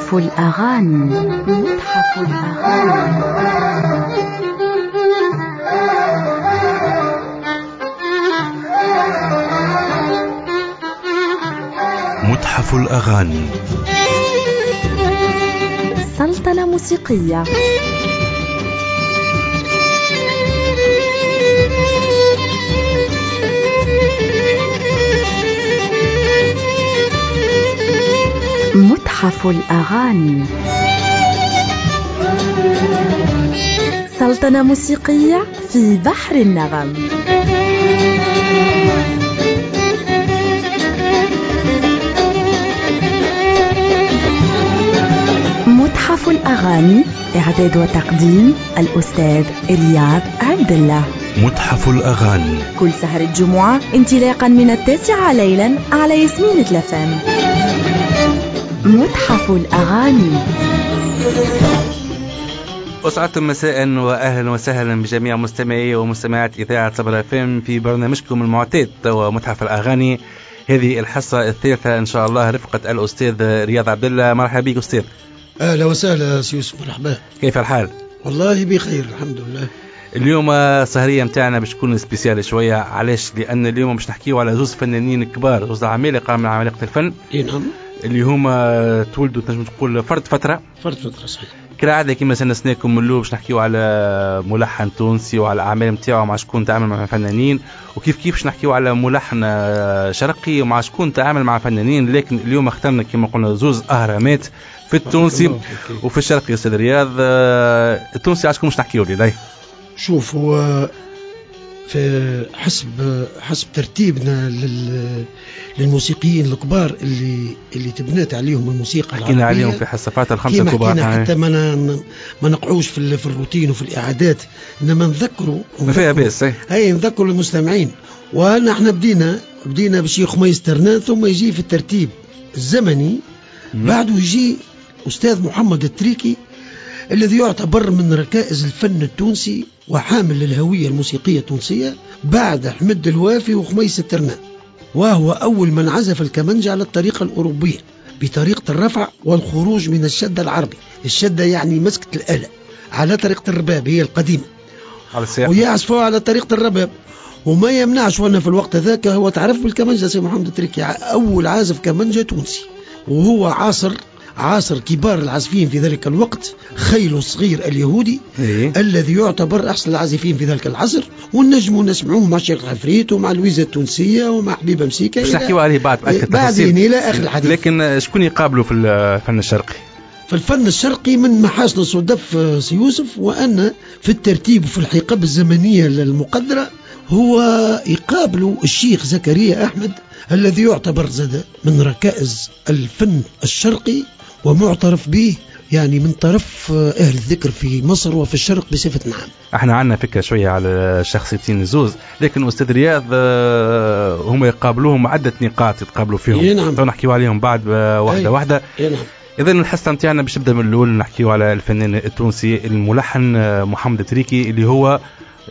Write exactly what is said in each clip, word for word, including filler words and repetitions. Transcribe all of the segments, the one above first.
متحف الأغاني. متحف الأغاني. متحف الأغاني. سلطنة موسيقية. متحف الأغاني. سلطنة موسيقية في بحر النغم. متحف الأغاني، إعداد وتقديم الأستاذ رياض عبد الله. متحف الأغاني كل سهر الجمعة انطلاقا من التاسعة ليلا على ياسمين تلفان. متحف الأغاني. أسعدتم مساء وأهلا وسهلا بجميع مستمعي ومستمعات إذاعة صبر فم في برنامجكم المعتاد ومتحف الأغاني. هذه الحصة الثالثة إن شاء الله رفقة الأستاذ رياض عبد الله. مرحبا بك أستاذ. أهلا وسهلا سي يوسف. مرحبا. كيف الحال؟ والله بخير الحمد لله. اليوم سهرية متاعنا باش تكون سبيسيال شوية. علاش؟ لأن اليوم باش نحكيو على زوز فنانين كبار، زوز عمالقة من عمالقة الفن. إيه نعم. اللي هما تولدوا تنجم تقول فرد فترة. فرد فترة صحيح. كالعادة كما سنسناكم من اللو باش نحكيو على ملحن تونسي وعلى الأعمال متاعه مع شكون تعامل مع فنانين، وكيف كيف باش نحكيو على ملحن شرقي ومع شكون تعامل مع فنانين. لكن اليوم اخترنا كما قلنا زوز أهرامات في التونسي وفي الشرقي. أستاذ رياض، التونسي عشكم مش نحكيو لي. شوف، هو في حسب حسب ترتيبنا للموسيقيين الكبار اللي اللي تبنات عليهم الموسيقى العربية، حكينا عليهم في حصفات الخمسة الكبار حتى ما ما نقعوش في في الروتين وفي الإعادات، إنما نذكروا ما فيها بس. أي نذكروا المستمعين. ونحن بدينا بدينا بشيخ خميس ترنان، ثم يجي في الترتيب الزمني بعده يجي أستاذ محمد التريكي الذي يعتبر من ركائز الفن التونسي وحامل للهوية الموسيقية التونسية بعد أحمد الوافي وخميس الترنان، وهو أول من عزف الكمنجة على الطريقة الأوروبية بطريقة الرفع والخروج من الشدة العربي. الشدة يعني مسكة الآلة على طريقة الرباب هي القديمة، ويعزفوا على طريقة الرباب. وما يمنعش، وانا في الوقت ذاك هو تعرف بالكمنجة سي محمد التريكي أول عازف كمنجة تونسي، وهو عاصر عاصر كبار العازفين في ذلك الوقت. خيلو الصغير اليهودي إيه؟ الذي يعتبر أحسن العازفين في ذلك العصر، والنجم نسمعوه مع شيخ العفريت ومع لويزا التونسية ومع حبيبة مسيكة. مش نحكيوا عليه بعد بأكثر تفاصيل بعدين إلى آخر الحديث. لكن شكون يقابلوا في الفن الشرقي؟ في الفن الشرقي من محاسن الصدف سي يوسف، وأن في الترتيب وفي الحقب الزمنية المقدرة هو يقابل الشيخ زكريا أحمد الذي يعتبر زاد من ركائز الفن الشرقي ومعترف به يعني من طرف أهل الذكر في مصر وفي الشرق بصفة عامة. احنا عندنا فكرة شوية على الشخصيتين الزوز، لكن أستاذ رياض هم يقابلوهم عدة نقاط يتقابلوا فيهم. إيه نعم. نحكيو عليهم بعد واحدة أي واحدة. إيه نعم. إذا الحصة متاعنا باش نبدأ من الأول، نحكيو على الفنان التونسي الملحن محمد التريكي اللي هو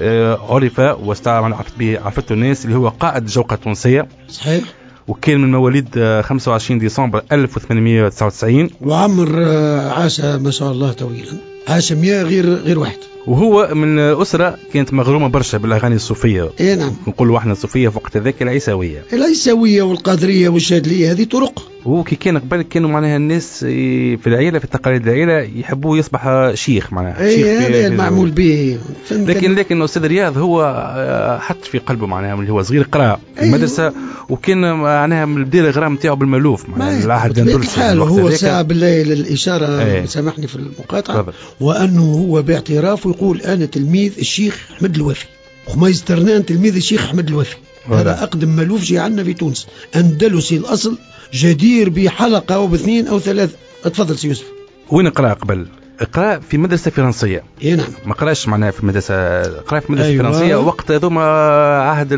عرف واستعمل عرفت به عرفته الناس، اللي هو قائد الجوقة التونسية. صحيح. وكان من مواليد خمسة وعشرين ديسمبر ألف وثمانمائة وتسعة وتسعين، وعمر عاش ما شاء الله طويلا، عاش مية غير غير واحد. وهو من أسرة كانت مغرومة برشا بالأغاني الصوفية. إيه نعم. نقولوا احنا الصوفية في وقت ذاك العيساوية العيساوية والقادرية والشاذلية، هذه طرق. وكي كان قبل كانوا معناها الناس في العائلة في تقاليد العائلة يحبوا يصبح شيخ معناها. ايه شيخ هذا المعمول به. لكن لكن أستاذ رياض هو حط في قلبه معناها اللي هو صغير قرأ في المدرسة. أيوه. وكان معناها من البداية الغرام نتاعو بالمالوف معناها العهد الاندلسي. هو ساعة بالله الإشارة. أيه. سامحني في المقاطعة. طبعا. وأنه هو باعترافه يقول أنا تلميذ الشيخ أحمد الوافي، خميس ترنان تلميذ الشيخ أحمد الوافي. هذا أقدم مالوف جي عنا في تونس، أندلسي الأصل، جدير بحلقة أو باثنين أو ثلاث. اتفضل سي يوسف. وين قرأ قبل؟ قرأ في مدرسة فرنسية. إيه نعم. ما قرأش معناها في مدرسة، قرأ في مدرسة أيوة. فرنسية وقت ذوما عهد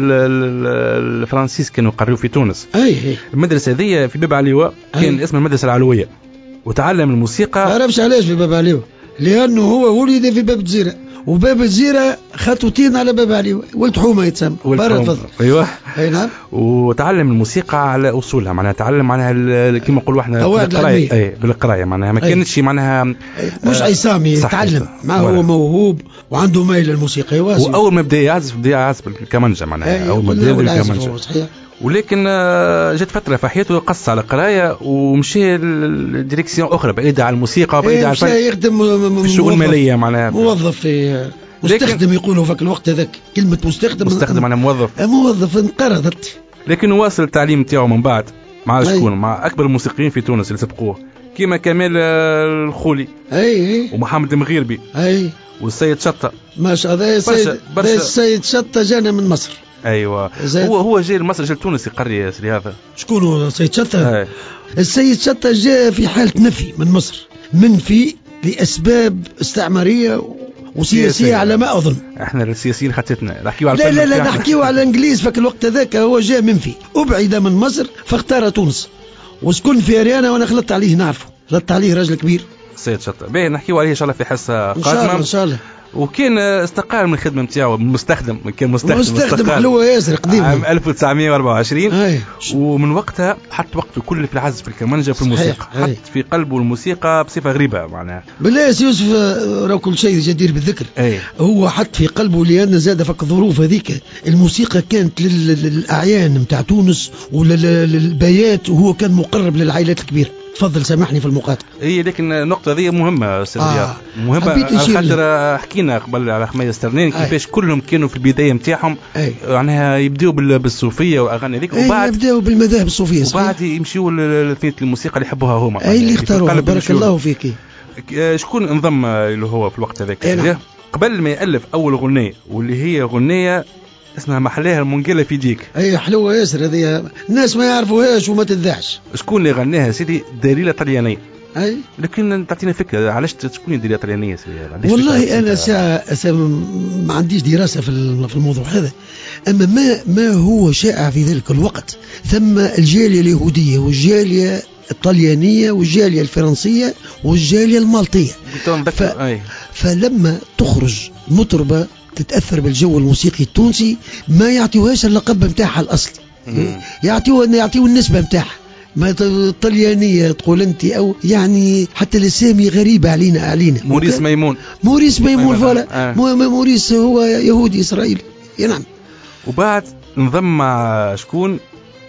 الفرنسيس كانوا يقروا في تونس. أي المدرسة هذه في باب عليوة كان اسم المدرسة العلوية، وتعلم الموسيقى. ما عرفش علاش في باب عليوة، لأنه هو ولد في باب الجزيرة، وباب الجزيرة خطوتين على باب علي ولد حومه يتسمى بارك فضل. ايوه اي نعم. وتعلم الموسيقى على اصولها معناها تعلم معناها كما نقولوا احنا بالقرايه. اي بالقرايه معناها ما كانتش معناها مش عصامي يتعلم ما هو موهوب وعنده ميل للموسيقى واسع. واول ما بدا يعزف بدا يعزف بالكمانجه معناها اول ما بدا بالكمانجه صحيح. ولكن جت فتره في حياته قص على قرايه ومشى لديريكسيون اخرى بعيده عن الموسيقى وبعيده عن الفن. يخدم في الشؤون الماليه معناها موظف في مستخدم يقولوا في الوقت هذاك كلمه مستخدم مستخدم معناها موظف موظف انقرضت. لكن واصل التعليم تاعو من بعد مع شكون مع اكبر الموسيقيين في تونس اللي سبقوه كيما كمال الخولي اي اي ومحمد المغيربي اي والسيد شطه ما شاء الله. السيد السيد شطه جانا من مصر. ايوه هو هو جاي لمصر جاي لتونس يقري يا سيدي هذا. شكون هو السيد شطه؟ السيد شطه جاء في حاله نفي من مصر منفي لاسباب استعماريه وسياسيه على ما اظن. احنا السياسيين خطتنا نحكيو على لا لا لا نحكيو على الانجليز. فك الوقت هذاك هو جاء منفي ابعد من مصر فاختار تونس وسكن في اريانا وانا خلطت عليه نعرفه خلطت عليه راجل كبير السيد شطه. باهي نحكيو عليه ان شاء الله في حصه قادمه ان شاء الله ان شاء الله. وكان استقال من الخدمه نتاعو مستخدم كان مستخدم مستخدم حلوه ياسر قديم عام ألف وتسعمائة وأربعة وعشرين. أي. ومن وقتها حط وقته كله في العزف في الكمانجه في الموسيقى. حط في قلبه الموسيقى بصفه غريبه معناها. بالله يا يوسف راه كل شيء جدير بالذكر. أي. هو حط في قلبه لان زاد فك الظروف هذيك الموسيقى كانت للاعيان نتاع تونس وللبيات وهو كان مقرب للعائلات الكبيره. تفضل سامحني في المقاطعه. اي لكن النقطه هذه مهمه استاذ رياض. آه. مهمه على خاطر حكينا قبل على خميس سترنين كيفاش كلهم كانوا في البدايه نتاعهم معناها يبداو بالصوفيه واغاني هذيك وبعد يبداو بالمذاهب الصوفيه وبعد يمشيوا للفيت الموسيقى اللي يحبوها هما اي اللي اختاروها. بارك الله فيك. شكون انضم اللي هو في الوقت هذاك قبل ما يالف اول غنيه واللي هي غنيه اسمها محلاها المنقله في ديك. اي حلوه ياسر هذه الناس ما يعرفوهاش وما تذاعش. شكون اللي غناها سيدي؟ دليله طليانيه. اي لكن تعطينا فكره علاش تكون دليله طليانيه سيدي؟ والله انا ساعة, ساعة ما عنديش دراسه في في الموضوع هذا. اما ما ما هو شائع في ذلك الوقت ثم الجاليه اليهوديه والجاليه الطليانيه والجاليه الفرنسيه والجاليه المالطيه. ف... فلما تخرج مطربه تتأثر بالجو الموسيقي التونسي ما يعطيوهاش اللقب نتاعها الأصلي. يعطيوها يعطيو النسبة نتاعها ما الطليانية تقول أنت أو يعني حتى الأسامي غريبة علينا علينا. موريس ميمون موريس ميمون فوالا. آه. موريس هو يهودي إسرائيلي. نعم. وبعد انضم مع شكون؟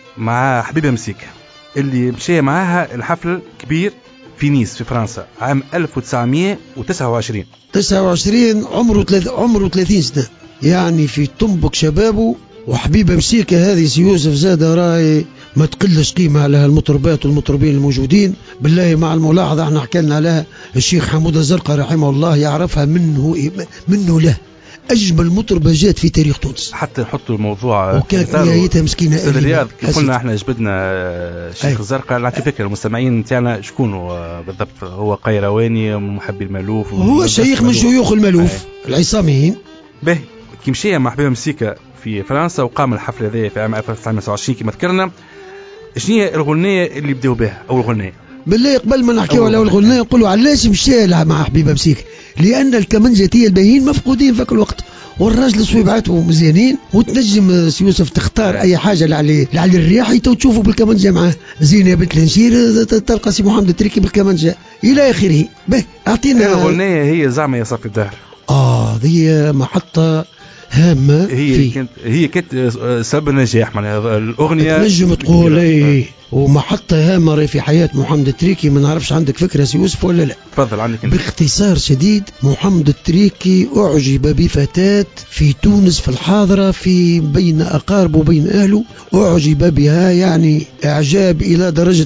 مع حبيبة مسيكة اللي مشي معاها الحفل كبير في نيس في فرنسا عام ألف وتسعمائة وتسعة وعشرين. تسعة وعشرين عمره ثلاث عمره ثلاثين سنة يعني في طنبك شبابه. وحبيبة مسيكة هذه سي يوسف زادة راي ما تقلش قيمة على المطربات والمطربين الموجودين. بالله مع الملاحظة احنا حكينا عليها الشيخ حمود الزرقاء رحمه الله يعرفها منه منه له أجمل مطربة جات في تاريخ تونس. حتى نحطوا الموضوع وكانت نهايتها مسكينة. أستاذ رياض كيف قلنا احنا جبدنا الشيخ الزرقاء نعطي فكرة المستمعين تاعنا شكون هو بالضبط. هو قيرواني محبي المألوف. هو شيخ من شيوخ المألوف العصاميين. باهي كي مشي مع حبيبة مسيكة في فرنسا وقام الحفل هذا في عام ألف وتسعمائة وتسعة وعشرين كما ذكرنا. شنو هي الغنية اللي بداوا بها أول غنية؟ بالله قبل ما نحكيو على أول غنية نقولوا علاش مشى مع حبيبة مسيكة؟ لأن الكمنجاتية الباهيين مفقودين في الوقت والراجل صويبعاته مزيانين وتنجم يوسف تختار اي حاجه لعلي لعلي الرياح تشوفوا بالكمانجه معاه زينه بنت النشير تلقى سي محمد التريكي بالكمانجه الى اخره. به اعطينا الاغنيه هي زعما يا صافي الدهر. اه هي محطه هامه. هي كانت هي كانت سبب النجاح معناها الاغنيه تنجم تقول اي ومحطه هامه في حياه محمد التريكي. ما نعرفش عندك فكره سي يوسف ولا لا؟ تفضل عندك. باختصار شديد محمد التريكي اعجب بفتاه في تونس في الحاضره في بين اقاربه وبين اهله اعجب بها يعني اعجاب الى درجه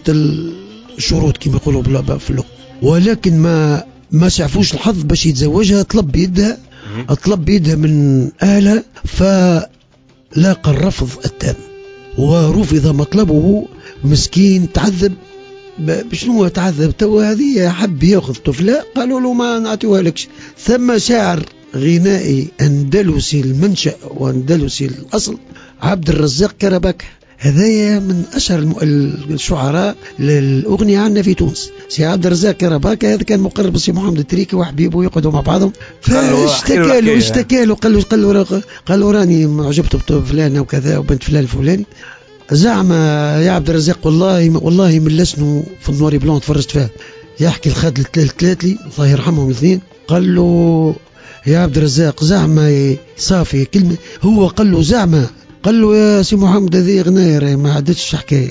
الشروط كما يقولوا في اللغه. ولكن ما ما شافوش الحظ باش يتزوجها. طلب بيدها طلب بيدها من اهلها فلاقى الرفض التام ورفض مطلبه. مسكين تعذب. بشنو تعذب تو هذه حب ياخذ طفله قالوا له ما نعطيوها لكش. ثم شاعر غنائي اندلسي المنشأ واندلسي الاصل عبد الرزاق كربك هذايا من اشهر الم... الشعراء للاغنيه عندنا في تونس. سي عبد الرزاق كرباكه هذا كان مقرب سي محمد التريكي وحبيبه يقعدوا مع بعضهم، فاشتكى له اشتكى له قال له قال له قال له راني عجبت بفلان وكذا وبنت فلان الفلاني. زعم يا عبد الرزاق والله والله من لسنه في النواري بلون تفرجت فيها يحكي الخاد الثلاثلي الله يرحمهم الاثنين. قال له يا عبد الرزاق زعما صافي كلمه، هو قال له زعما قال له يا سي محمد هذه غنايه ما عادتش حكايه،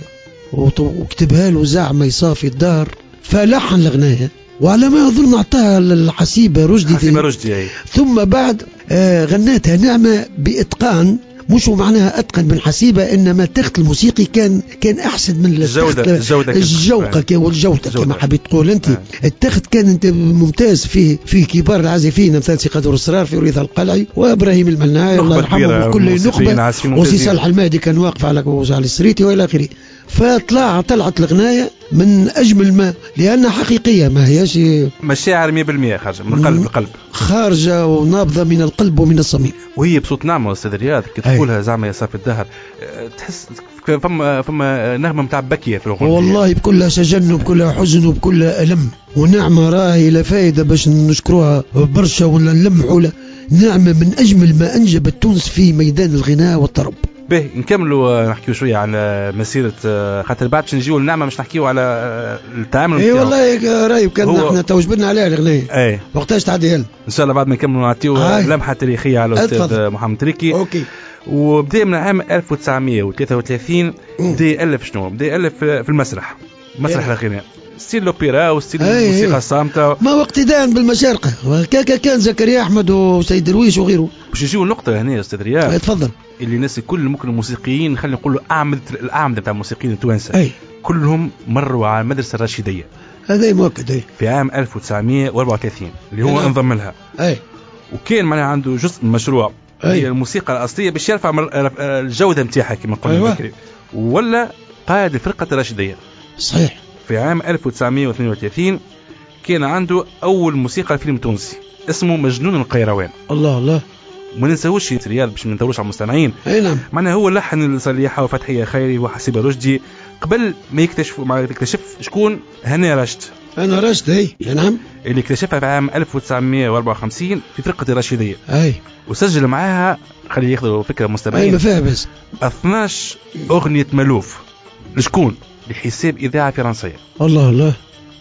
وكتبها له زعما يصافي الدار، فلحن الغنايه وعلى ما اظن اعطاها الحسيبه رشدي حسيبه رشدي أي. ثم بعد آه غناتها نعمه باتقان، مش معناها اتقن من حسيبه، انما التخت الموسيقي كان كان احسن من الجوده الجوده الجوقه والجوده كما حبيت تقول انت. آه. التخت كان انت ممتاز فيه فيه كبار العازفين مثل سي قادر الصرار في رضا القلعي وابراهيم المناعي الله يرحمه وكل نخبه، وسي صالح المهدي كان واقف على على السريتي والى اخره. فطلع طلعت الغنايه من اجمل ما، لانها حقيقيه ما هياش مشاعر مية بالمية خارجه من قلب القلب، خارجه ونابضه من القلب ومن الصميم، وهي بصوت نعمه استاذ رياض كي تقولها زعما يا صافي الدهر تحس فما فما نغمه نتاع بكيه في الاغنيه والله بكلها شجن وبكلها حزن وبكلها الم. ونعمه راهي لا فايده باش نشكروها برشا ولا نلمحوا له، نعمه من اجمل ما انجبت تونس في ميدان الغناء والطرب. باهي نكملوا نحكيو شويه على مسيره، خاطر بعد باش نجيو النعمه مش نحكيو على التعامل. اي والله رايب كان احنا توجبنا عليها الاغنيه اي وقتاش تعديها لنا ان شاء الله بعد ما نكملوا نعطيو لمحه تاريخيه على الاستاذ محمد تريكي. اوكي. وبدا من عام ألف وتسعمية وثلاثة وثلاثين بدا يالف شنو بدا يالف في المسرح، مسرح الغناء، ستيل الاوبرا وستيل الموسيقى الصامته، ما اقتداء بالمشارقه كاكا كان زكريا احمد وسيد درويش وغيره. باش نجيو النقطه هنا يا استاذ رياض تفضل، اللي الناس كل ممكن الموسيقيين خلينا نقولوا اعمده الاعمده بتاع الموسيقيين التوانسه كلهم مروا على المدرسه الرشيديه. هذا مؤكد. اي في عام ألف وتسعمية وأربعة وثلاثين اللي هو انضم لها. اي وكان معناها عنده جزء من المشروع هي الموسيقى الاصليه باش يرفع الجوده نتاعها كما قلنا بكري. ولا قائد الفرقه الرشيديه. صحيح. في عام ألف وتسعمية واثنين وثلاثين كان عنده اول موسيقى فيلم تونسي اسمه مجنون القيروان. الله الله ما ننساوش ريال باش ما نطولوش على المستمعين. اي نعم. معناها هو لحن لصليحه وفتحيه خيري وحسيبه رشدي قبل ما يكتشفوا ما يكتشف شكون هنا رشد. انا رشد اي نعم اللي اكتشفها في عام ألف وتسعمية وأربعة وخمسين في فرقه الرشيديه. اي وسجل معاها خلي ياخذوا فكره مستمعين. اي ما فيها بس اثناعش اغنيه ملوف لشكون لحساب اذاعه فرنسيه. الله الله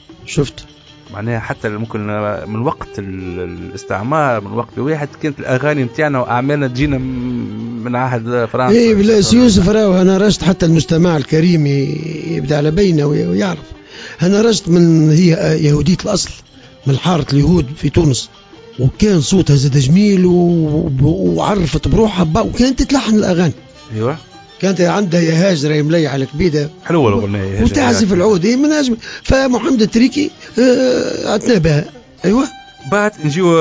شفت معناها حتى ممكن من وقت الاستعمار من وقت واحد كانت الاغاني نتاعنا واعمالنا تجينا من عهد فرنسا. اي بلاش يوسف راهو انا رشت حتى المستمع الكريم يبدا على بينه ويعرف انا رشت من هي يهوديه الاصل من حاره اليهود في تونس، وكان صوتها زاد جميل وعرفت بروحها وكانت تلحن الاغاني. ايوه كانت عندها يا هاجر يا مليحه الكبيده حلوه الاغنيه وتعزف العود من اجمل. فمحمد التريكي عتنا بها. ايوه بعد نجيو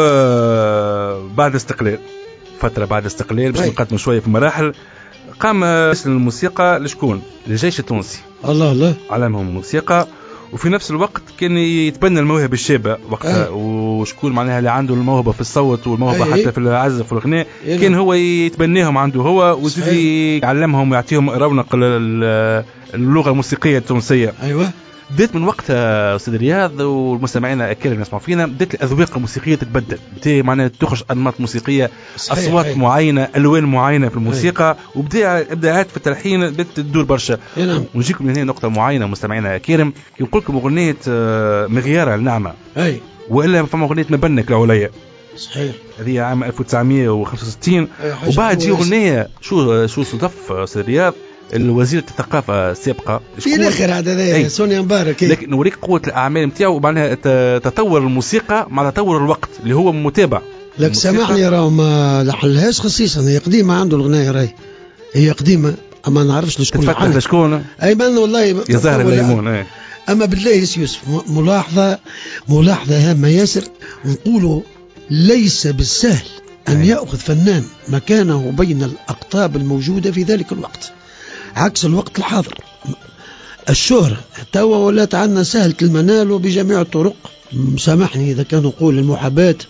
بعد استقلال فتره بعد استقلال باش نقدموا شويه في مراحل. قام الموسيقى لشكون للجيش التونسي. الله الله علمهم الموسيقى، وفي نفس الوقت كان يتبنى الموهبه الشابه وقتها. أه. وشكون معناها اللي عنده الموهبه في الصوت والموهبه أه. حتى في العزف والغناء أه. كان هو يتبناهم عنده هو ويزيد يعلمهم ويعطيهم رونق اللغه الموسيقيه التونسيه. ايوه بدات من وقتها استاذ رياض والمستمعين اكيد اللي يسمعوا فينا بدات الاذواق الموسيقيه تتبدل، بدات معناها تخرج انماط موسيقيه صحيح. اصوات صحيح. معينه الوان معينه في الموسيقى وبدا ابداعات في التلحين بدات تدور برشا. نعم. ونجيكم من هنا نقطه معينه مستمعينا الكرام كي نقول لكم اغنيه مغيار النعمه اي والا فما اغنيه مبنك العليا صحيح هذه عام ألف وتسعمية وخمسة وستين. وبعد جي اغنيه شو شو صدف استاذ رياض الوزيرة الثقافة السابقة في الآخر هذا سونيا مبارك. لكن نوريك قوة الأعمال نتاعو ومعناها تطور الموسيقى مع تطور الوقت اللي هو متابع. لك سامحني راهو ما لحلهاش خصيصا هي قديمة عنده الغناية راهي هي قديمة أما نعرفش لشكون تفتح لشكون أيمن والله يا زهر الليمون. ايه أما بالله يوسف ملاحظة ملاحظة هامة ياسر نقوله ليس بالسهل أن يأخذ فنان مكانه بين الأقطاب الموجودة في ذلك الوقت عكس الوقت الحاضر. الشهرة توا ولات عنا سهلة المنال وبجميع الطرق. سامحني إذا كان نقول المحاباة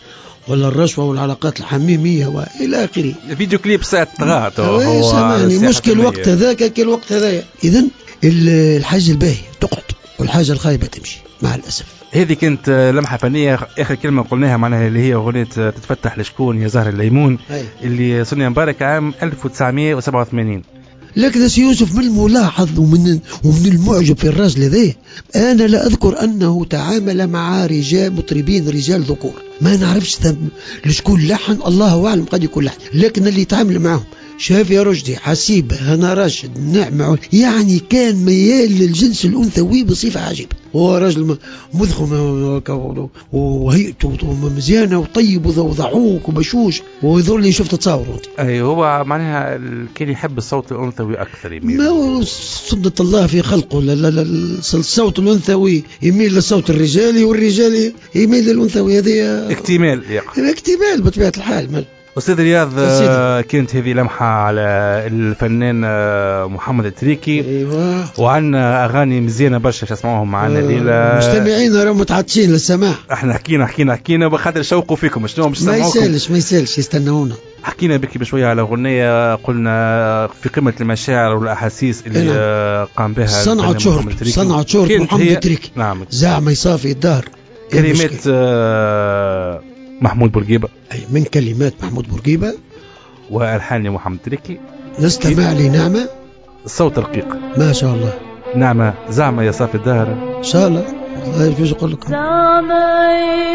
ولا الرشوة والعلاقات الحميمية وإلى آخره. الفيديو كليب ساعة طغات هو سامعني مشكل وقت هذاك كل وقت هذايا. إذن الحاجة الباهية تقعد والحاجة الخايبة تمشي مع الأسف. هذه كانت لمحة فنية. آخر كلمة قلناها معناها اللي هي أغنية تتفتح لشكون يا زهر الليمون هي. اللي صنع مبارك عام ألف وتسعمائة وسبعة وثمانين. لكن سي يوسف من الملاحظ ومن ومن المعجب في الراجل هذا أنا لا أذكر أنه تعامل مع رجال مطربين رجال ذكور. ما نعرفش لشكون لحن، الله أعلم قد يكون لحن، لكن اللي يتعامل معهم شافي رشدي، حسيب، هنا راشد، نعمة، يعني كان ميال للجنس الأنثوي بصفة عجيبة. هو راجل مضخم وهيئته مزيانة وطيب وضحوك وبشوش ويظل اللي شفت تصاور. أي هو معناها كان يحب الصوت الأنثوي أكثر يميل. ما هو سنة الله في خلقه. لا لا لا الصوت الأنثوي يميل للصوت الرجالي والرجالي يميل للأنثوي. هذه اكتمال اكتمال بطبيعة الحال. أستاذ رياض كانت هذه لمحة على الفنان محمد التريكي. أيوة. وعنا أغاني مزيانة برشا تسمعوهم معنا الليلة. مستمعين راهم متعطشين للسماع. احنا حكينا حكينا حكينا بخاطر شوقوا فيكم شنو باش ما يسالش ما يسالش يستنونا. حكينا بك بشوية على أغنية قلنا في قمة المشاعر والأحاسيس اللي نعم. قام بها صنعت شهرة صنعت شهرة محمد التريكي. نعم. زعما يصافي الدار. كلمات آه محمود بورقيبة. أي من كلمات محمود بورقيبة والحان محمد تريكي. نستمع لنعمة الصوت رقيق ما شاء الله. نعمة زعما يا صافي الدهر إن شاء الله. الله يجوز أقول لكم زعما يا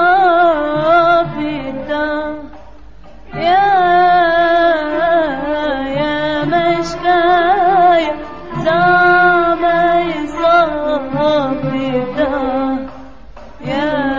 صافي الدهر يا يا مشكاية زعما يا صافي الدهر يا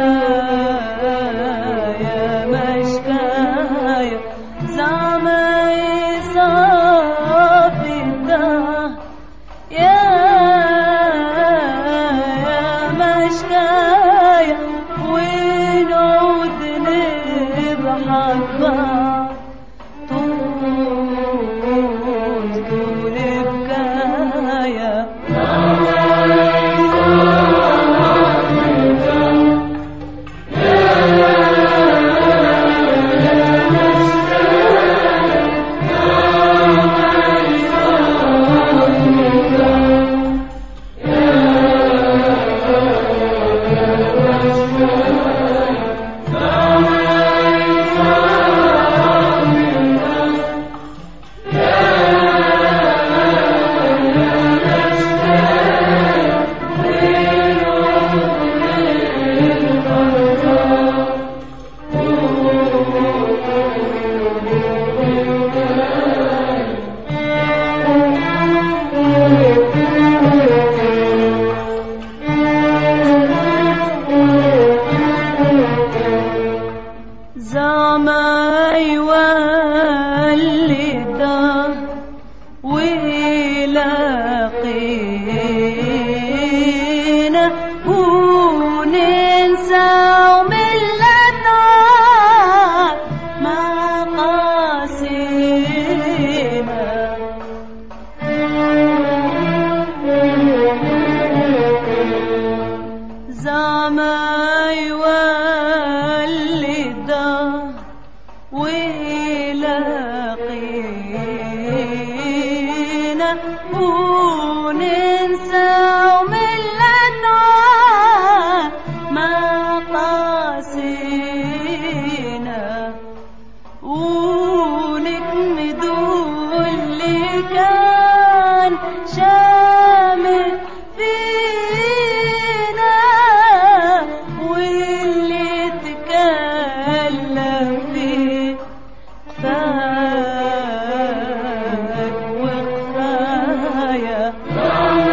Oh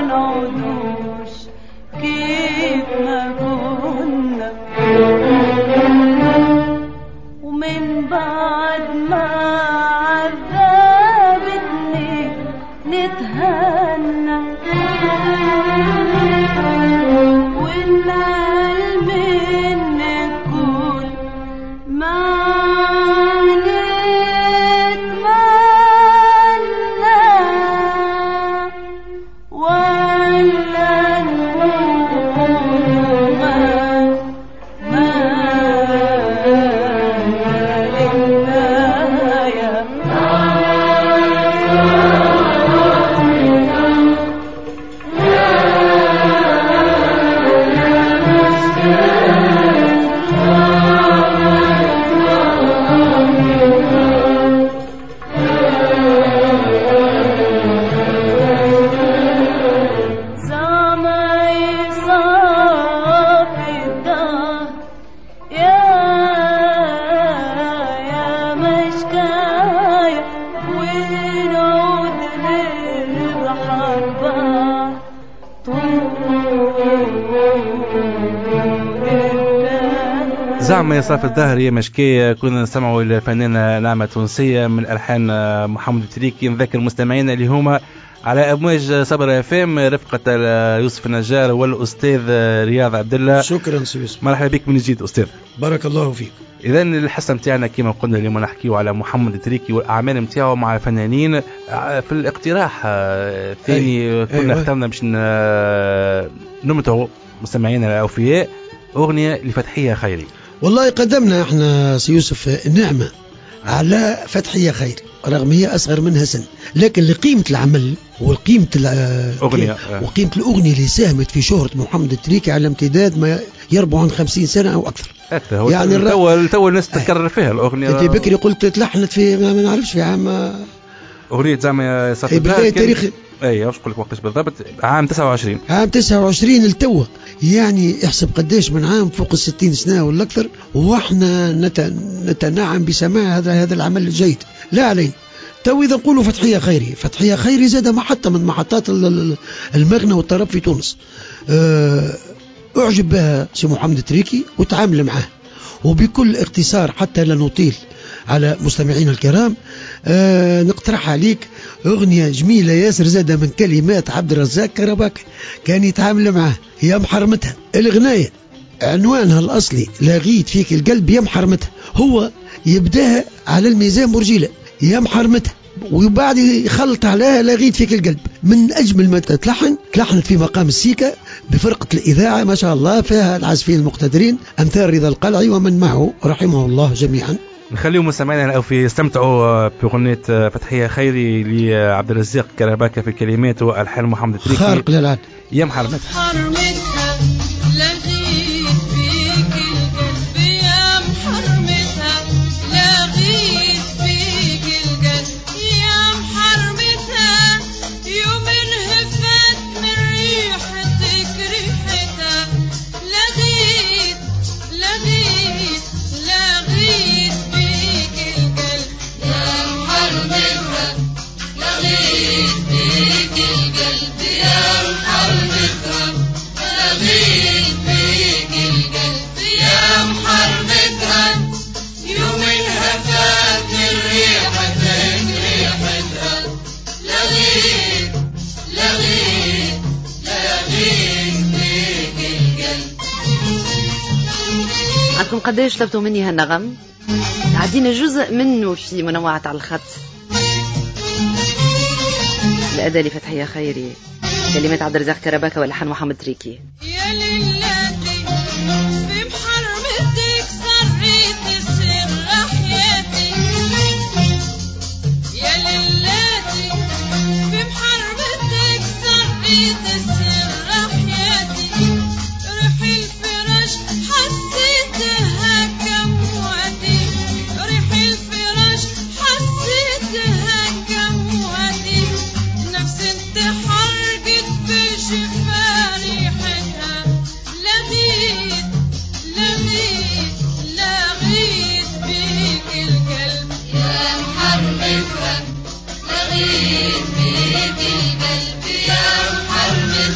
نعودوش كيف ما كنا، ومن بعد ما عذبتني نتهنى، والنال مني كل ما نتمنى، ولا نقول ما ما للنهاية. زعما يصرف الظهر يا مشكية. كنا نسمعوا الفنانة نعمة تونسية من ألحان محمد التريكي. نذكر مستمعينا اللي هما على أمواج صبر فام رفقة يوسف النجار والأستاذ رياض عبد الله. شكرا سي يوسف، مرحبا بك من جديد أستاذ. بارك الله فيك. إذا الحصة متاعنا كما قلنا اليوم نحكيو على محمد التريكي والأعمال متاعه مع الفنانين. في الاقتراح الثاني كنا أي. اخترنا باش نمتعوا مستمعينا الأوفياء أغنية لفتحية خيري. والله قدمنا احنا سي يوسف نعمة على فتحية خيري رغم هي أصغر منها سن، لكن لقيمة العمل والقيمة الأغنية وقيمة الأغنية اللي ساهمت في شهرة محمد التريكي على امتداد ما يربع عن خمسين سنة أو أكثر. أكثر يعني الأول تو الناس تكرر فيها الأغنية. أنت بكري قلت تلحنت في ما نعرفش في عام أغنية زعما صافي اي بالله تاريخ اي واش نقول لك وقتاش بالضبط عام تسعة وعشرين عام تسعة وعشرين التوا، يعني احسب قداش من عام فوق الستين سنة ولا أكثر، واحنا نتنعم بسماع هذا هذا العمل الجيد. لا علينا تو إذا نقولوا فتحية خيري، فتحية خيري زاد محطة من محطات المغنى والطرب في تونس. أعجب بها سي محمد التريكي وتعامل معه، وبكل اختصار حتى لا نطيل على مستمعين الكرام آه نقترح عليك أغنية جميلة ياسر زادة من كلمات عبد الرزاق كرباك كان يتعامل معه، يا محرمتها. الغناية عنوانها الأصلي لغيت فيك القلب يا محرمتها، هو يبداها على الميزان برجيلة يا محرمتها، وبعد يخلط عليها لغيت فيك القلب. من أجمل ما تلحن تلحنت في مقام السيكا بفرقة الإذاعة ما شاء الله، فيها العازفين المقتدرين أمثال رضا القلعي ومن معه رحمه الله جميعا. نخليهم مستمعينا أو في يستمتعوا بأغنية فتحية خيري لعبد الرزاق كرباكة في كلماته والحان محمد التريكي خارق للعادة يا محرمتها. محرمتها لغيت فيك القلب يا محرمتها، لغيت فيك القلب يا محرمتها، يومين هفت من ريحتك ريحتها، لغيت لغيت لغيت فيك القلب يا محرمتها، لغيت فيك القلب يا محرمتها، لغيت فيك القلب يا محرمتها، يومين هفت من ريحتك ريحتها، لغيت لغيت لغيت فيك القلب. عندكم قداش طلبتوا مني هالنغم؟ عدينا جزء منه في منوعة على الخط. الأداء لفتحية خيري، كلمات عبد الرزاق كرباكة والحان محمد تريكي. يا ليلاتي في محرمتك صريت السر حياتي، يا ليلاتي في محرمتك صريت السر حياتي، ريح الفراش حسيتها كمواتي، ريح الفراش حسيتها كمواتي، نفس انت حرقت بشفا ريحتها، لغيت لغيت لغيت بيك القلب يا محرمتها، لغيت بيك القلب يا محرمتها،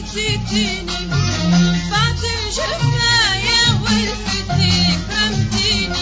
نسيتيني بعد الجفايا والفتيك رمتيني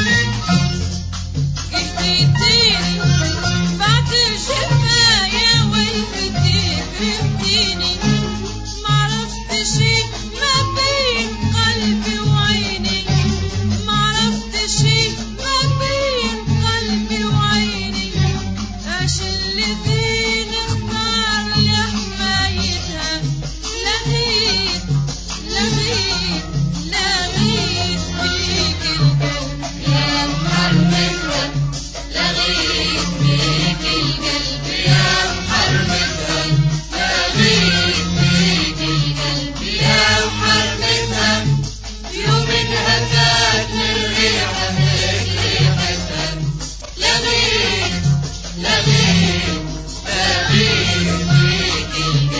جهديتيني بعد الجفايا والفتيك رمتيني معرفتش ما بين قلبي وعيني معرفتش ما بين قلبي وعيني اش الذي نختار لحمايتها لغيت لغيت لغيت فيك القلب يا محرمتها لغيت فيك القلب يا محرمتها لغيت فيك القلب يا محرمتها يومها فات من ريحة هيك ريحتها لغيت لغيت لغيت فيك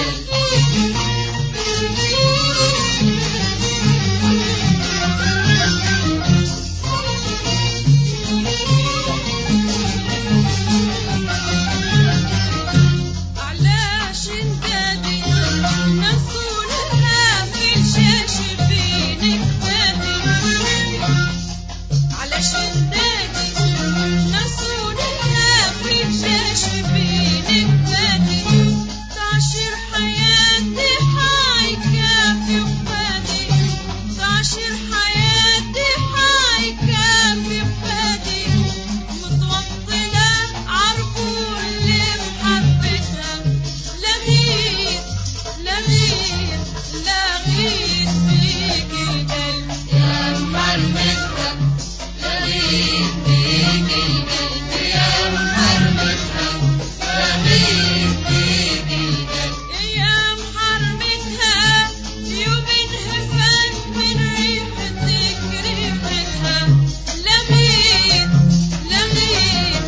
علاش ندادي نصونها في الشاش بينك بادي علاش ندادي نصونها في الشاش بينك بادي تعشر حياتي حايكة في فؤادي تعشر حياتي حايكة في فؤادي متوطنة عرقول لمحبتها لغيت لغيت لغيت فيك القلب يا محرمتها لغيت فيك القلب يا محرمتها لغيت فيك القلب يا محرمتها يومها فات من ريحتك ريحتها لغيت لغيت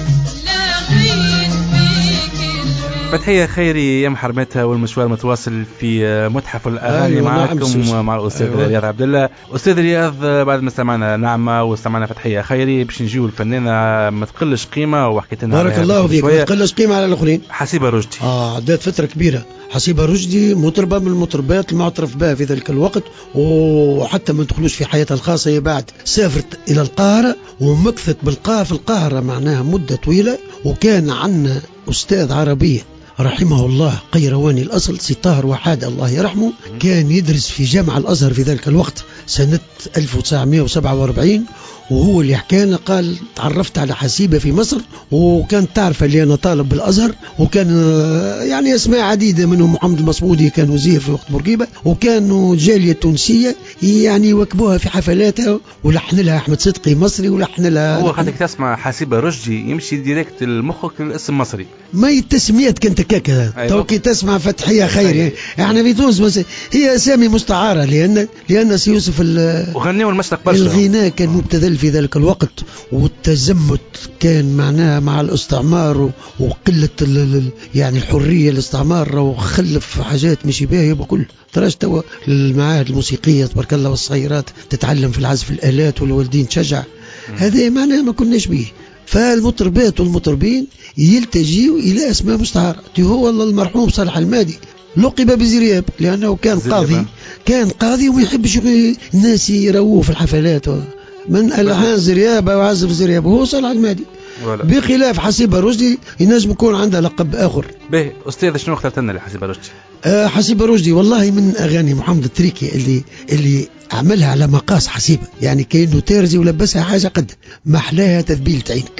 لغيت فيك القلب. فتحية خيري يا محرمتها، والمشوار متواصل في متحف الأغاني أيوة معكم نعم مع الأستاذ أيوة. رياض عبد الله. أستاذ رياض، بعد ما سمعنا نعمة وسمعنا فتحية خيري باش نجيو الفنانة ما تقلش قيمة وحكيت لنا بارك الله فيك، ما تقلش قيمة على الآخرين. حسيبة رشدي. اه عدات فترة كبيرة. حسيبة رشدي مطربة من المطربات المعترف بها في ذلك الوقت، وحتى ما ندخلوش في حياتها الخاصة. هي بعد سافرت إلى القاهرة ومكثت بالقاهرة في القاهرة معناها مدة طويلة، وكان عنا أستاذ عربية رحمه الله قيرواني الأصل سي طاهر وحاد الله يرحمه، كان يدرس في جامعة الأزهر في ذلك الوقت سنة ألف وتسعمائة وسبعة وأربعين، وهو اللي حكانا قال تعرفت على حسيبة في مصر، وكان تعرف اللي أنا طالب بالأزهر، وكان يعني أسماء عديدة منهم محمد المصبودي كان وزير في وقت بورقيبة، وكانوا جالية تونسية يعني يوكبوها في حفلاتها، ولحن لها أحمد صدقي مصري ولحن لها. هو خاطرك تسمع حسيبة رشدي يمشي ديريكت لمخك الاسم مصري، ما التسميات كانت كاكا. أيوة. توكي تسمع فتحية خيري احنا في تونس بس هي اسامي مستعارة، لأن لأن سي يوسف وغنيوا المشرق برشا. الغناء كان مبتذل في ذلك الوقت، والتزمت كان معناها مع الاستعمار وقلة يعني الحرية الاستعمار، وخلف حاجات مش باهية بكل. تراش توا المعاهد الموسيقية تبارك الله والصغيرات تتعلم في العزف الآلات والوالدين تشجع، هذا معناها ما كناش به. فالمطربات والمطربين يلتجيوا إلى أسماء مستعارة. هو المرحوم صالح المادي لقب بزرياب لأنه كان قاضي، كان قاضي وما يحبش الناس يرووه في الحفلات، من ألحان زرياب أو عزف زرياب هو صالح المادي. بخلاف حسيبة رشدي ينجم يكون عندها لقب آخر. به أستاذ شنو اخترت لنا لحسيبة رشدي؟ أه حسيبة رشدي والله من أغاني محمد التريكي اللي اللي عملها على مقاس حسيبة، يعني كأنه تارزي ولبسها حاجة قد محلاها تذبيلة عينك.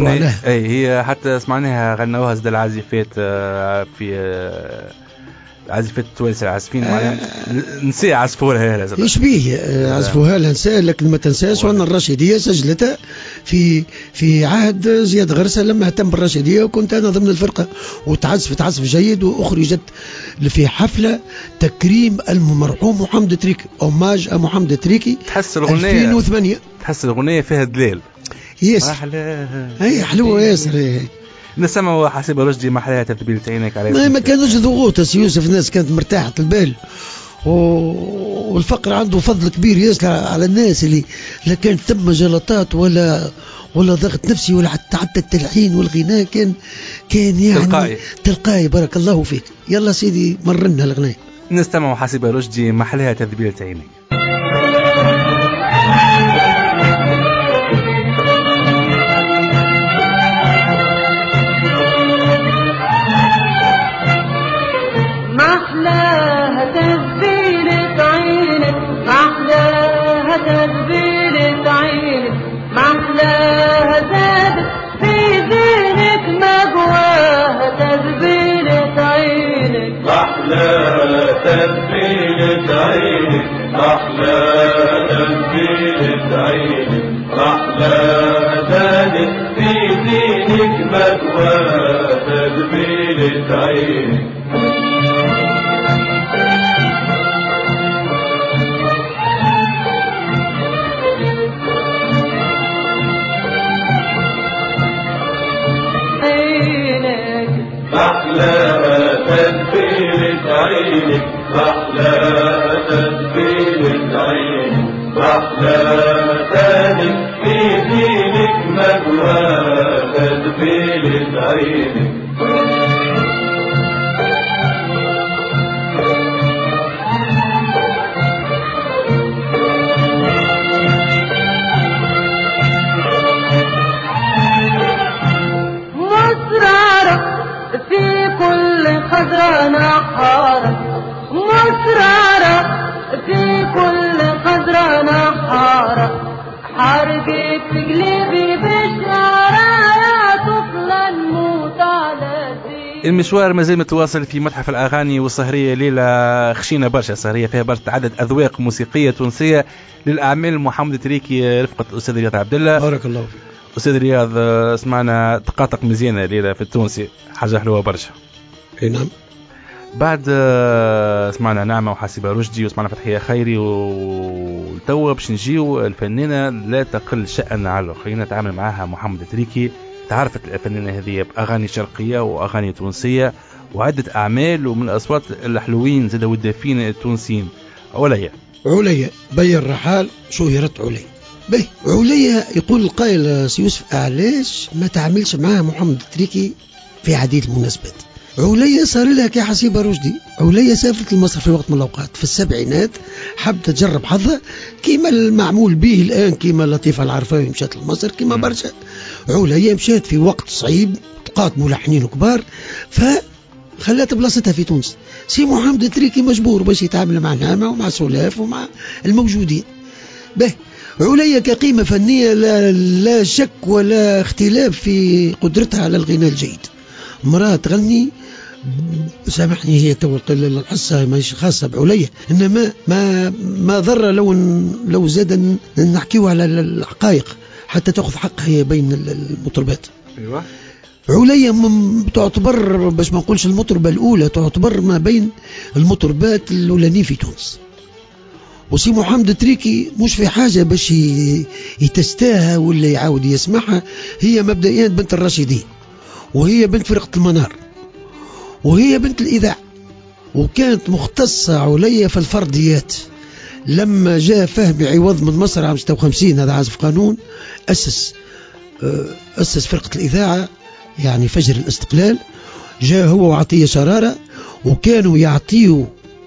أي هي حتى سمعناها غنوها زد العازفات في عازفات التوانسة العازفين آه نسي عزفوا لها ايش بيه آه عزفوها لها نساء، لكن ما تنساش وأن الرشيدية سجلتها في في عهد زياد غرسة لما اهتم بالرشيدية، وكنت أنا ضمن الفرقة، وتعزفت عزف جيد، وأخرجت في حفلة تكريم المرحوم محمد تريكي، أوماج محمد تريكي. تحس الأغنية ألفين وثمانية تحس الأغنية فيها دليل ياسر، هي حلوة ياسر. نسمعوا حسيبة رشدي محلاها تثبيل عينك على ما, ما كانوش ضغوط سي يوسف، الناس كانت مرتاحة البال، والفقر عنده فضل كبير ياسر على الناس، اللي لا كانت ثم جلطات ولا ولا ضغط نفسي ولا حتى حتى التلحين والغناء كان كان يعني تلقائي تلقائي. بارك الله فيك. يلا سيدي مرنا الغناء. نستمع حسيبة رشدي محلها تذبيلة عينك. محلاها تذبيلة عينك محلاها تذبيلة عينك محلاها زادت في دينك مجواها تذبيلة عينك محلاها تذبيلة عينك محلاها تذبيلة عينك محلاها زادت في دينك مجواها تذبيلة عينك. محلاها تذبيلة عينك محلاها تذبيلة عينك محلاها زادت في دينك مجواها تذبيلة عينك. في كل خضرة نحارة مصرارة في كل خضرة نحارة حرقك تقلبي بشارة يا طفلة نموت على زين. المشوار مازال متواصل في متحف الأغاني والسهرية ليلة خشينة برشا. سهرية فيها برشا عدد أذواق موسيقية تونسية للأعمال محمد تريكي رفقة أستاذ رياض عبد الله. بارك الله فيك أستاذ رياض. سمعنا تقاطق مزيانة ليلة في التونسي حاجة حلوة برشا. اي نعم. بعد سمعنا نعمة وحاسبة رشدي وسمعنا فتحية خيري وتوا باش نجيو الفنانة لا تقل شأن على الآخرين نتعامل معها محمد تريكي. تعرفت الفنانة هذه بأغاني شرقية وأغاني تونسية وعدة أعمال ومن الأصوات الحلوين زاد والدافين التونسيين. عليا عليا بي الرحال شهرت عليا به عليا. يقول القائل سي يوسف علاش ما تعملش معها محمد تريكي في عديد المناسبات. عليا صار لها كي حسيبة رشدي. عليا سافرت لمصر في وقت من الأوقات في السبعينات حبت تجرب حظها كيما المعمول به الآن كيما لطيفة العرفاوي مشات لمصر كيما برشا. عليا مشات في وقت صعيب تقات ملحنين كبار فخلت بلاصتها في تونس. سي محمد تريكي مجبور باش يتعامل مع نعمة ومع سلاف ومع الموجودين. به عليا كقيمة فنية لا, لا شك ولا اختلاف في قدرتها على الغناء الجيد. مرأة تغني سامحني هي تو الحصة مش خاصة بعليا إنما ما ما ضر لو لو زاد نحكيو على الحقائق حتى تأخذ حقها هي بين المطربات. أيوة. عليا تعتبر باش ما نقولش المطربة الأولى تعتبر ما بين المطربات الأولانيين في تونس. وسي محمد تريكي مش في حاجة باش يتستاها ولا يعاود يسمعها. هي مبدئيا بنت الراشدين وهي بنت فرقة المنار وهي بنت الإذاعة وكانت مختصة عليا في الفرديات. لما جاء فهمي عوض من مصر عام ستة وخمسين هذا عازف قانون أسس أسس فرقة الإذاعة يعني فجر الاستقلال. جاء هو وعطية شرارة وكانوا يعطيوا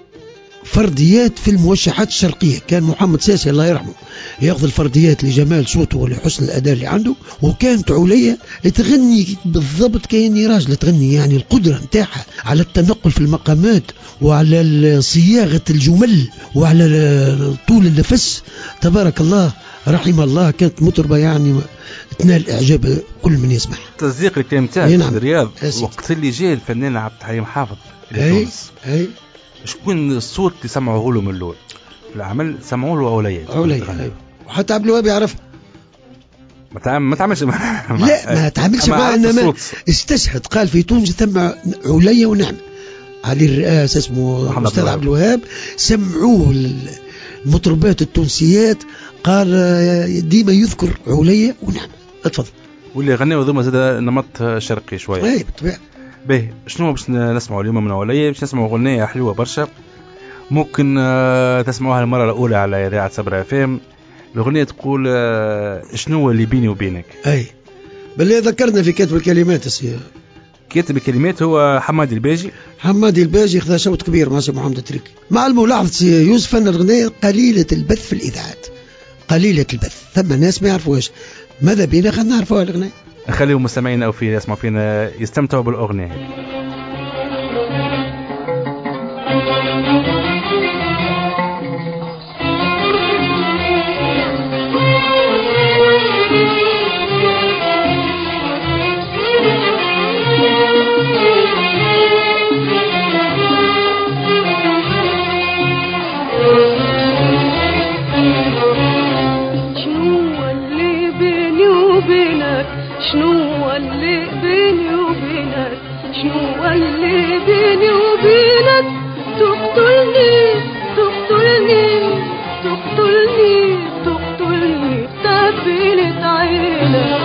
فرديات في الموشحات الشرقية. كان محمد ساسي الله يرحمه ياخذ الفرديات لجمال صوته ولحسن الأداء اللي عنده. وكانت عليا تغني بالضبط كأني راجل تغني يعني القدرة متاعها على التنقل في المقامات وعلى صياغة الجمل وعلى طول النفس تبارك الله رحم الله. كانت مطربة يعني تنال إعجاب كل من يسمعها. تصديق الكلام تاعك نعم. رياض وقت اللي جاء الفنان عبد الحليم حافظ أي أي شكون الصوت اللي سمعوه له من الأول العمل سمعوه له عليا عليا وحتى عبد الوهاب يعرف ما تعمل ما تعملش مع لا ما تعملش معه انما استشهد قال في تونس ثم عليا ونعم علي الرئاسة اسمه الاستاذ عبد الوهاب سمعوه المطربات التونسيات قال ديما يذكر عليا ونعم. اتفضل. واللي غنوا ذوما زاد نمط شرقي شويه. اي بالطبيعه. باهي شنو باش نسمعوا اليوم من عليا؟ باش نسمعوا اغنيه حلوه برشا ممكن تسمعوها المره الاولى على اذاعه صبرا اف ام. الاغنيه تقول شنو اللي بيني وبينك. اي بالله ذكرنا في كتب الكلمات السي كاتب الكلمات هو حمادي الباجي. حمادي الباجي خذا شوط كبير مع سي محمد التريكي. مع الملاحظة يوسف أن الغناية قليلة البث في الإذاعات، قليلة البث، ثم ناس ما يعرفوهاش، ماذا بينا خلينا نعرفوها الغناية. نخليو مستمعينا أو في يسمعوا فينا يستمتعوا بالأغنية. شنو اللي بيني وبينك شنو اللي بيني وبينك تقتلني تقتلني تقتلني تقتلني تبينة عينك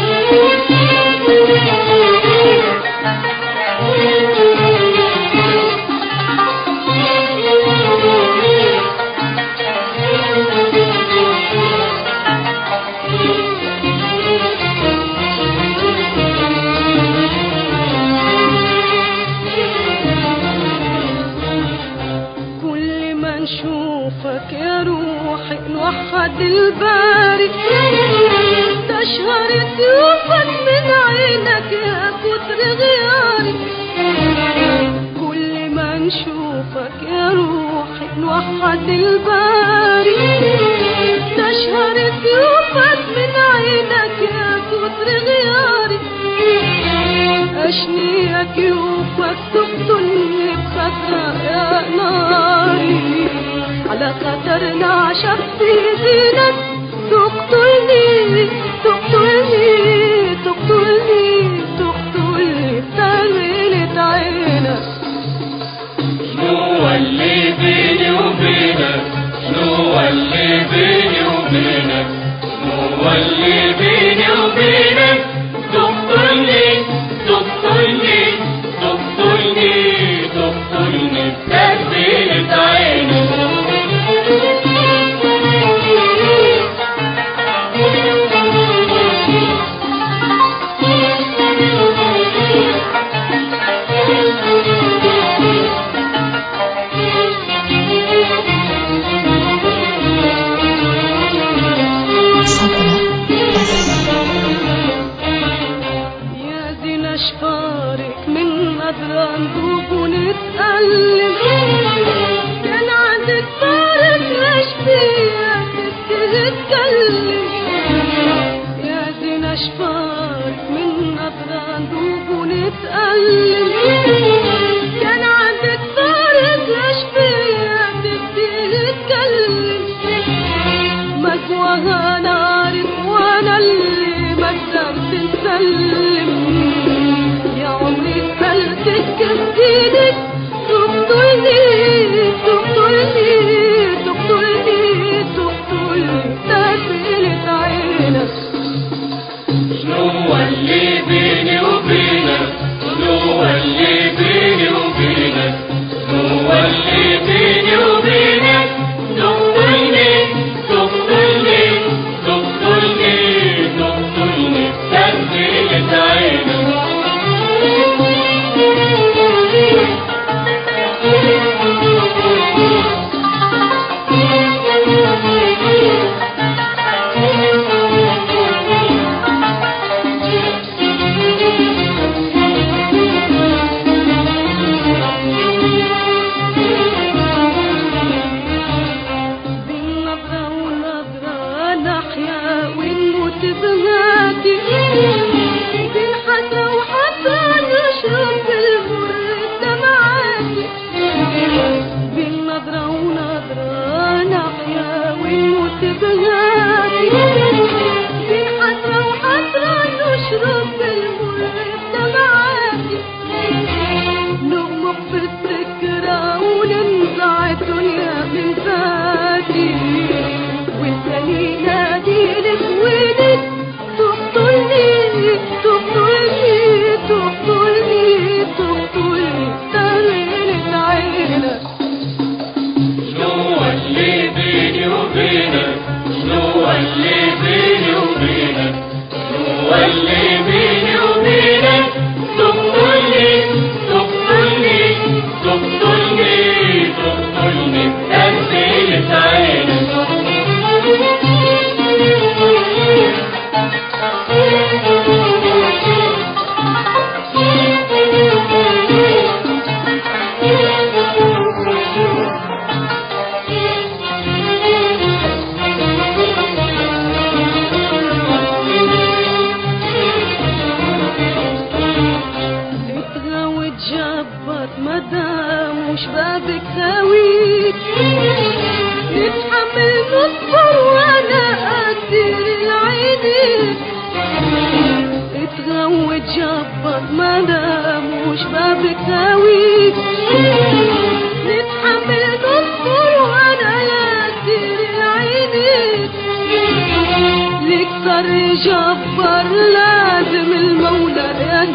وحد الباري تشهر سيوفك من عينك يا كتر غياري كل ما نشوفك يا روحي نوحد الباري تشهر سيوفك من عينك يا كتر غياري أشنيك يوفك تقتلني بخطرة يا ناري على خطرنا عشق في دينك تقتلني تقتلني تقتلني تقتلني بتغيلة عينك شنو اللي بيني وبينك شنو اللي بيني وبينك شنو اللي بيني وبينك تقتلني تقتلني تقتلني تقتلني بتغيلة عينك ندوب ونتألم كان عندك فارق رشدية تتكلم يا زين شفارك من نظرة ندوب ونتألم كان عندك فارق رشدية تتكلم مجواها نارك وانا اللي ما قدرت نسلم يا عمري تكفينك تقتلني تقتلني تقتلني تقتلني تقتلت عينك شنو اللي بيني وبينك شنو اللي بيني وبينك شنو اللي بيني وبينك تقتلني تقتلني تقتلني تقتلني تقتلت عينك واللي بيني وبينك بكاويك نتحمل نصبر وانا قدر العينين اتغوت جبر ما داموش ببكاويك نتحمل نصبر وانا قدر العينين لكتر جبر لازم المولى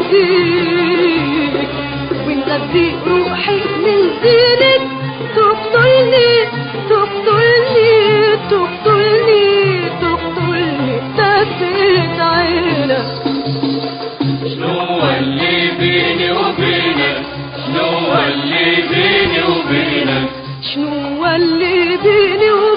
يهديك ونغذي روحي من دينك تقتلني تقتلني تقتلني تقتلني تسلت عينك شنو اللي بيني وبينك شنو اللي بيني وبينك شنو اللي بيني وبينك